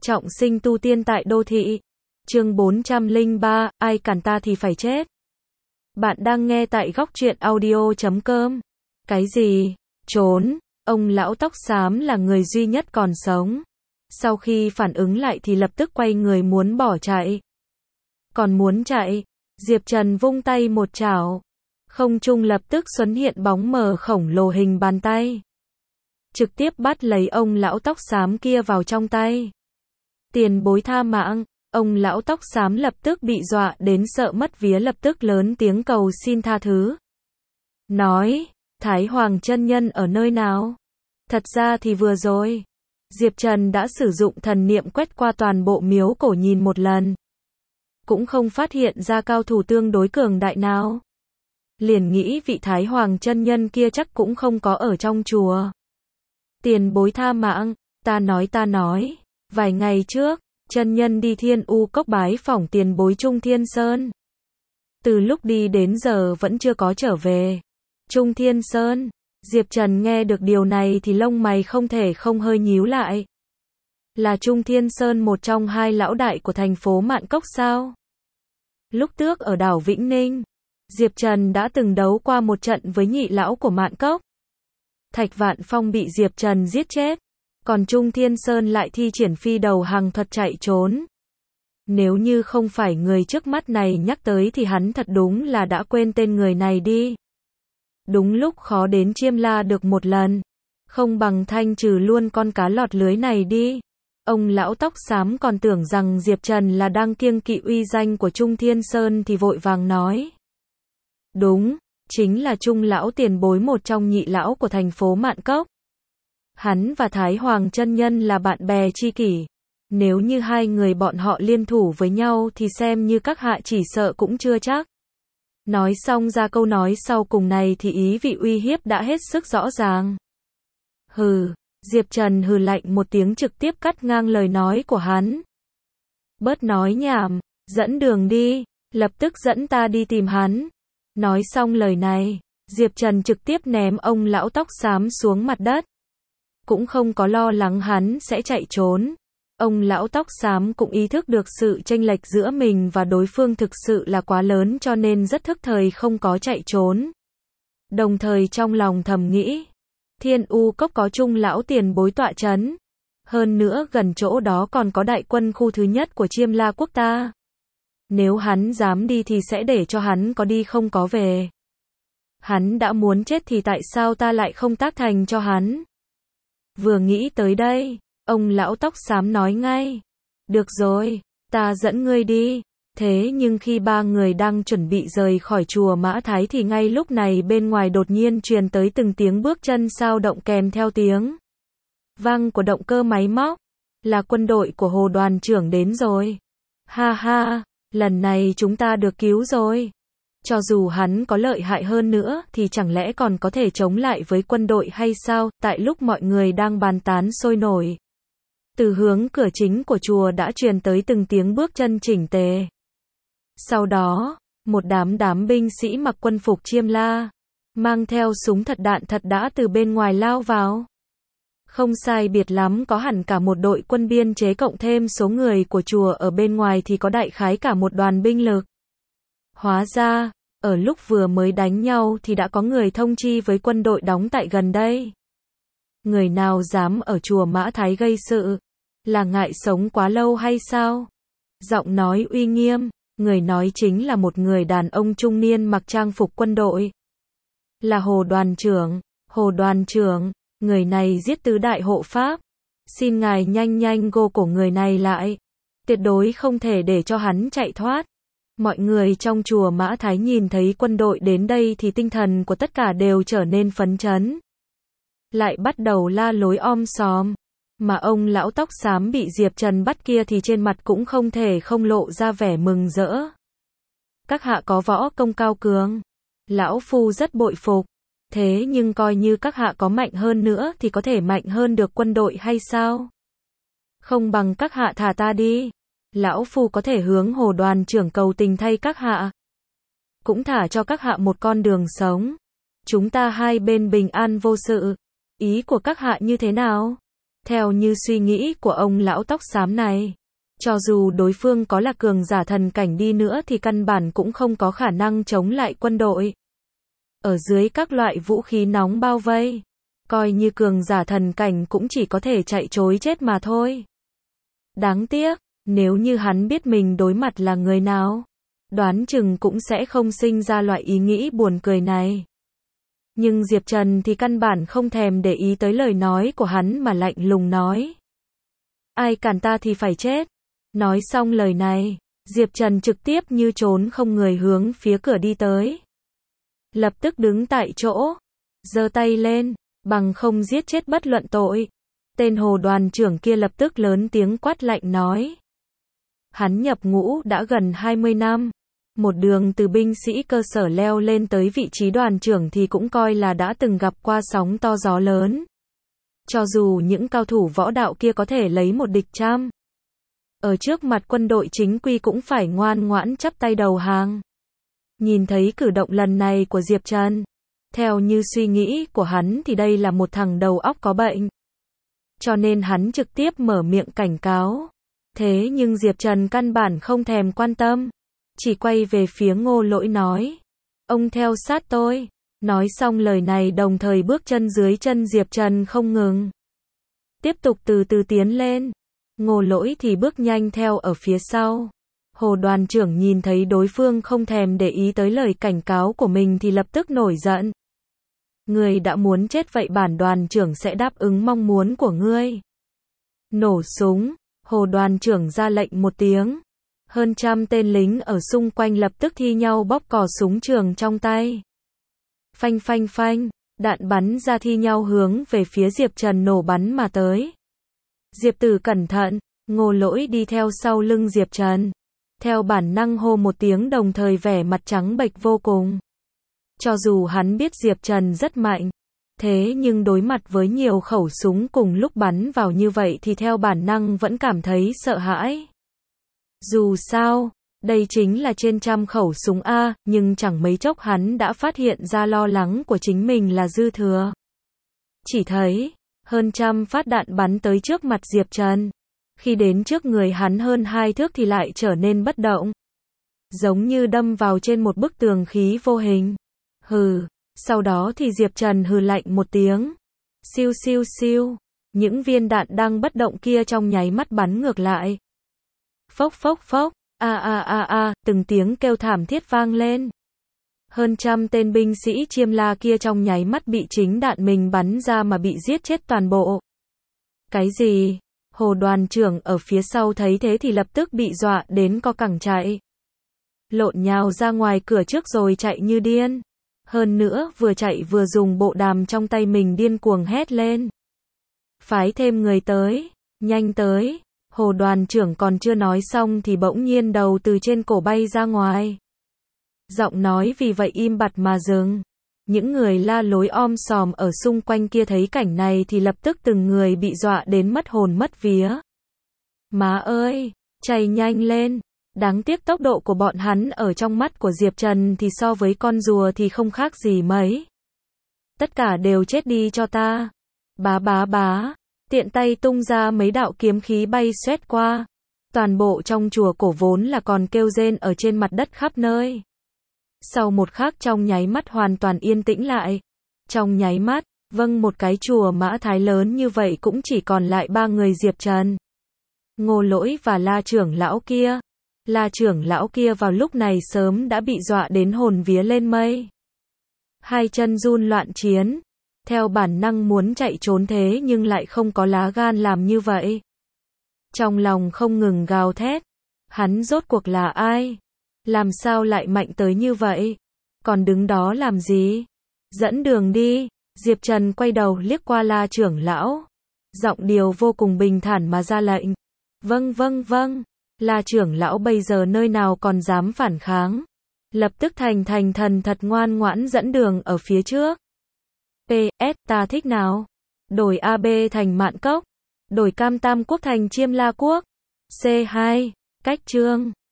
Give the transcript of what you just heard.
Trọng sinh tu tiên tại đô thị. Chương 403, ai cản ta thì phải chết. Bạn đang nghe tại góc truyện audio.com. Cái gì? Trốn? Ông lão tóc xám là người duy nhất còn sống. Sau khi phản ứng lại thì lập tức quay người muốn bỏ chạy. Còn muốn chạy, Diệp Trần vung tay một chảo. Không trung lập tức xuất hiện bóng mờ khổng lồ hình bàn tay. Trực tiếp bắt lấy ông lão tóc xám kia vào trong tay. Tiền bối tha mạng, ông lão tóc xám lập tức bị dọa đến sợ mất vía, lập tức lớn tiếng cầu xin tha thứ. Nói, Thái Hoàng chân nhân ở nơi nào? Thật ra thì vừa rồi, Diệp Trần đã sử dụng thần niệm quét qua toàn bộ miếu cổ nhìn một lần. Cũng không phát hiện ra cao thủ tương đối cường đại nào. Liền nghĩ vị Thái Hoàng chân nhân kia chắc cũng không có ở trong chùa. Tiền bối tha mạng, ta nói, vài ngày trước, chân nhân đi Thiên U Cốc bái phỏng tiền bối Trung Thiên Sơn. Từ lúc đi đến giờ vẫn chưa có trở về. Trung Thiên Sơn, Diệp Trần nghe được điều này thì lông mày không thể không hơi nhíu lại. Là Trung Thiên Sơn một trong hai lão đại của thành phố Mạn Cốc sao? Lúc trước ở đảo Vĩnh Ninh, Diệp Trần đã từng đấu qua một trận với nhị lão của Mạn Cốc. Thạch Vạn Phong bị Diệp Trần giết chết, còn Trung Thiên Sơn lại thi triển phi đầu hàng thuật chạy trốn. Nếu như không phải người trước mắt này nhắc tới thì hắn thật đúng là đã quên tên người này đi. Đúng lúc khó đến Chiêm La được một lần, không bằng thanh trừ luôn con cá lọt lưới này đi. Ông lão tóc xám còn tưởng rằng Diệp Trần là đang kiêng kỵ uy danh của Trung Thiên Sơn thì vội vàng nói. Đúng, chính là Trung lão tiền bối một trong nhị lão của thành phố Mạn Cốc. Hắn và Thái Hoàng chân nhân là bạn bè tri kỷ. Nếu như hai người bọn họ liên thủ với nhau thì xem như các hạ chỉ sợ cũng chưa chắc. Nói xong ra câu nói sau cùng này thì ý vị uy hiếp đã hết sức rõ ràng. Hừ, Diệp Trần hừ lạnh một tiếng trực tiếp cắt ngang lời nói của hắn. Bớt nói nhảm, dẫn đường đi, lập tức dẫn ta đi tìm hắn. Nói xong lời này, Diệp Trần trực tiếp ném ông lão tóc xám xuống mặt đất. Cũng không có lo lắng hắn sẽ chạy trốn. Ông lão tóc xám cũng ý thức được sự chênh lệch giữa mình và đối phương thực sự là quá lớn cho nên rất thức thời không có chạy trốn. Đồng thời trong lòng thầm nghĩ, Thiên U Cốc có Trung lão tiền bối tọa chấn. Hơn nữa gần chỗ đó còn có đại quân khu thứ nhất của Chiêm La quốc ta. Nếu hắn dám đi thì sẽ để cho hắn có đi không có về. Hắn đã muốn chết thì tại sao ta lại không tác thành cho hắn? Vừa nghĩ tới đây, ông lão tóc xám nói ngay. Được rồi, ta dẫn ngươi đi. Thế nhưng khi ba người đang chuẩn bị rời khỏi chùa Mã Thái thì ngay lúc này bên ngoài đột nhiên truyền tới từng tiếng bước chân sao động kèm theo tiếng vang của động cơ máy móc. Là quân đội của Hồ đoàn trưởng đến rồi. Ha ha, lần này chúng ta được cứu rồi. Cho dù hắn có lợi hại hơn nữa thì chẳng lẽ còn có thể chống lại với quân đội hay sao? Tại lúc mọi người đang bàn tán sôi nổi, từ hướng cửa chính của chùa đã truyền tới từng tiếng bước chân chỉnh tề. Sau đó, một đám binh sĩ mặc quân phục Chiêm La, mang theo súng thật đạn thật đã từ bên ngoài lao vào. Không sai biệt lắm có hẳn cả một đội quân biên chế cộng thêm số người của chùa ở bên ngoài thì có đại khái cả một đoàn binh lực. Hóa ra, ở lúc vừa mới đánh nhau thì đã có người thông chi với quân đội đóng tại gần đây. Người nào dám ở chùa Mã Thái gây sự? Là ngại sống quá lâu hay sao? Giọng nói uy nghiêm, người nói chính là một người đàn ông trung niên mặc trang phục quân đội. Là Hồ đoàn trưởng. Hồ đoàn trưởng, người này giết tứ đại hộ pháp. Xin ngài nhanh gô cổ người này lại. Tuyệt đối không thể để cho hắn chạy thoát. Mọi người trong chùa Mã Thái nhìn thấy quân đội đến đây thì tinh thần của tất cả đều trở nên phấn chấn. Lại bắt đầu la lối om sòm. Mà ông lão tóc xám bị Diệp Trần bắt kia thì trên mặt cũng không thể không lộ ra vẻ mừng rỡ. Các hạ có võ công cao cường. Lão phu rất bội phục. Thế nhưng coi như các hạ có mạnh hơn nữa thì có thể mạnh hơn được quân đội hay sao? Không bằng các hạ thả ta đi. Lão phu có thể hướng Hồ đoàn trưởng cầu tình thay các hạ. Cũng thả cho các hạ một con đường sống. Chúng ta hai bên bình an vô sự. Ý của các hạ như thế nào? Theo như suy nghĩ của ông lão tóc xám này, cho dù đối phương có là cường giả thần cảnh đi nữa thì căn bản cũng không có khả năng chống lại quân đội. Ở dưới các loại vũ khí nóng bao vây, coi như cường giả thần cảnh cũng chỉ có thể chạy trối chết mà thôi. Đáng tiếc, nếu như hắn biết mình đối mặt là người nào, đoán chừng cũng sẽ không sinh ra loại ý nghĩ buồn cười này. Nhưng Diệp Trần thì căn bản không thèm để ý tới lời nói của hắn mà lạnh lùng nói. Ai cản ta thì phải chết. Nói xong lời này, Diệp Trần trực tiếp như trốn không người hướng phía cửa đi tới. Lập tức đứng tại chỗ, giơ tay lên, bằng không giết chết bất luận tội. Tên Hồ đoàn trưởng kia lập tức lớn tiếng quát lạnh nói. Hắn nhập ngũ đã gần 20 năm. Một đường từ binh sĩ cơ sở leo lên tới vị trí đoàn trưởng thì cũng coi là đã từng gặp qua sóng to gió lớn. Cho dù những cao thủ võ đạo kia có thể lấy một địch trăm, ở trước mặt quân đội chính quy cũng phải ngoan ngoãn chắp tay đầu hàng. Nhìn thấy cử động lần này của Diệp Trần, theo như suy nghĩ của hắn thì đây là một thằng đầu óc có bệnh. Cho nên hắn trực tiếp mở miệng cảnh cáo. Thế nhưng Diệp Trần căn bản không thèm quan tâm, chỉ quay về phía Ngô Lỗi nói. Ông theo sát tôi. Nói xong lời này đồng thời bước chân dưới chân Diệp Trần không ngừng. Tiếp tục từ từ tiến lên. Ngô Lỗi thì bước nhanh theo ở phía sau. Hồ đoàn trưởng nhìn thấy đối phương không thèm để ý tới lời cảnh cáo của mình thì lập tức nổi giận. Ngươi đã muốn chết vậy bản đoàn trưởng sẽ đáp ứng mong muốn của ngươi. Nổ súng, Hồ đoàn trưởng ra lệnh một tiếng. Hơn trăm tên lính ở xung quanh lập tức thi nhau bóp cò súng trường trong tay. Phanh phanh phanh, đạn bắn ra thi nhau hướng về phía Diệp Trần nổ bắn mà tới. Diệp Tử cẩn thận, Ngô Lỗi đi theo sau lưng Diệp Trần. Theo bản năng hô một tiếng đồng thời vẻ mặt trắng bệch vô cùng. Cho dù hắn biết Diệp Trần rất mạnh, thế nhưng đối mặt với nhiều khẩu súng cùng lúc bắn vào như vậy thì theo bản năng vẫn cảm thấy sợ hãi. Dù sao, đây chính là trên trăm khẩu súng A, nhưng chẳng mấy chốc hắn đã phát hiện ra lo lắng của chính mình là dư thừa. Chỉ thấy, hơn trăm phát đạn bắn tới trước mặt Diệp Trần. Khi đến trước người hắn hơn 2 thước thì lại trở nên bất động. Giống như đâm vào trên một bức tường khí vô hình. Hừ, sau đó thì Diệp Trần hừ lạnh một tiếng. Siêu siêu siêu, những viên đạn đang bất động kia trong nháy mắt bắn ngược lại. Phốc phốc phốc, từng tiếng kêu thảm thiết vang lên. Hơn trăm tên binh sĩ Chiêm La kia trong nháy mắt bị chính đạn mình bắn ra mà bị giết chết toàn bộ. Cái gì? Hồ đoàn trưởng ở phía sau thấy thế thì lập tức bị dọa đến co cẳng chạy. Lộn nhào ra ngoài cửa trước rồi chạy như điên. Hơn nữa vừa chạy vừa dùng bộ đàm trong tay mình điên cuồng hét lên. Phái thêm người tới, nhanh tới. Hồ đoàn trưởng còn chưa nói xong thì bỗng nhiên đầu từ trên cổ bay ra ngoài. Giọng nói vì vậy im bặt mà dừng. Những người la lối om sòm ở xung quanh kia thấy cảnh này thì lập tức từng người bị dọa đến mất hồn mất vía. Má ơi, chạy nhanh lên. Đáng tiếc tốc độ của bọn hắn ở trong mắt của Diệp Trần thì so với con rùa thì không khác gì mấy. Tất cả đều chết đi cho ta. Bá bá bá. Tiện tay tung ra mấy đạo kiếm khí bay xoét qua. Toàn bộ trong chùa cổ vốn là còn kêu rên ở trên mặt đất khắp nơi. Sau một khắc trong nháy mắt hoàn toàn yên tĩnh lại. Trong nháy mắt, một cái chùa Mã Thái lớn như vậy cũng chỉ còn lại 3 người Diệp Trần, Ngô Lỗi và La trưởng lão kia. La trưởng lão kia vào lúc này sớm đã bị dọa đến hồn vía lên mây. Hai chân run loạn chiến. Theo bản năng muốn chạy trốn thế nhưng lại không có lá gan làm như vậy. Trong lòng không ngừng gào thét. Hắn rốt cuộc là ai? Làm sao lại mạnh tới như vậy? Còn đứng đó làm gì? Dẫn đường đi. Diệp Trần quay đầu liếc qua La trưởng lão. Giọng điệu vô cùng bình thản mà ra lệnh. Vâng vâng vâng. La trưởng lão bây giờ nơi nào còn dám phản kháng. Lập tức thành thần thật ngoan ngoãn dẫn đường ở phía trước. PS, ta thích nào? Đổi AB thành Mạn Cốc. Đổi Cam Tam Quốc thành Chiêm La Quốc. C2, cách chương.